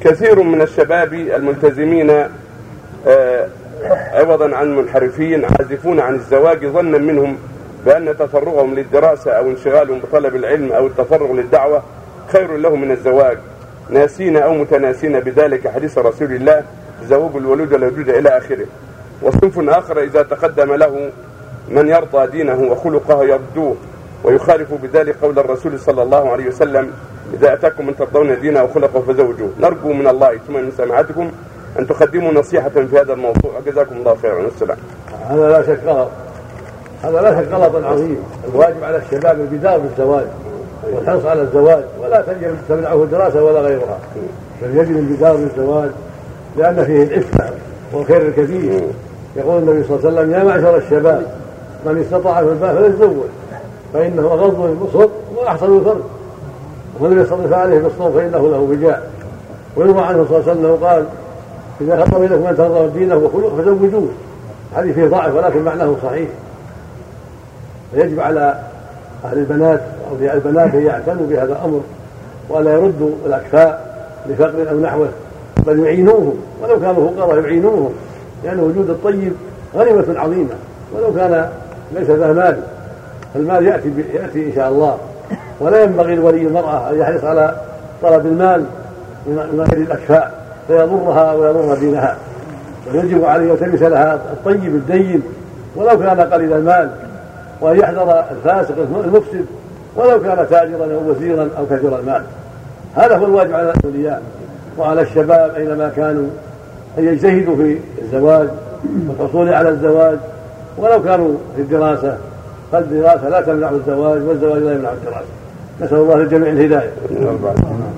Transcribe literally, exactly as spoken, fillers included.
كثير من الشباب الملتزمين عوضا عن منحرفين عازفون عن الزواج ظنا منهم بأن تفرغهم للدراسة أو انشغالهم بطلب العلم أو التفرغ للدعوة خير لهم من الزواج، ناسين أو متناسين بذلك حديث رسول الله زوج الولود والودود إلى آخره. وصنف آخر إذا تقدم له من يرضى دينه وخلقه يردوه ويخالف بذلك قول الرسول صلى الله عليه وسلم إذا أتاكم من ترضون دينه وخلقه فزوجوه. نرجو من الله ثم من سماعتكم أن تقدموا نصيحة في هذا الموضوع، جزاكم الله خيرا والسلام. هذا لا شك غلط، هذا لا شك غلط عظيم. الواجب على الشباب البدار بالزواج والحرص على الزواج، ولا تمنعه الدراسة ولا غيرها، بل يجب البدار بالزواج لأن فيه العفة والخير الكثير. يقول النبي صلى الله عليه وسلم يا معشر الشباب من استطاع في الباء فليتزوج فإنه غض البصر وأحسن الفرج، ومن يستطع عليه بالصوم فإنه له وجاء. ويروى عنه صلى الله عليه وسلم قال إذا خطب لكم من ترضون دينه وخلقه فزوجوه. هذه فيه ضعف ولكن معناه صحيح. فيجب على أهل البنات أو أولياء البنات أن يعتنوا بهذا الأمر ولا يردوا الأكفاء لفقر أو نحوه، بل يعينوهم ولو كانوا فقراء يعينوهم، لأن وجود الطيب غنيمة عظيمة ولو كان ليس ذا مال. فالمال يأتي, يأتي إن شاء الله، ولا ينبغي لولي المرأة أن يحرص على طلب المال من غير الأكفاء فيضرها ويضر دينها، ويجب عليه يلتمس لها الطيب الدين ولو كان قليل المال، وأن يحذر الفاسق المفسد ولو كان تاجرا أو وزيرا أو كثير المال. هذا هو الواجب على الأولياء وعلى الشباب أينما كانوا أن يجتهدوا في الزواج والحصول على الزواج ولو كانوا في الدراسة، فالدراسة لا تمنع الزواج والزواج لا يمنع الدراسة. نسأل الله للجميع الهداية.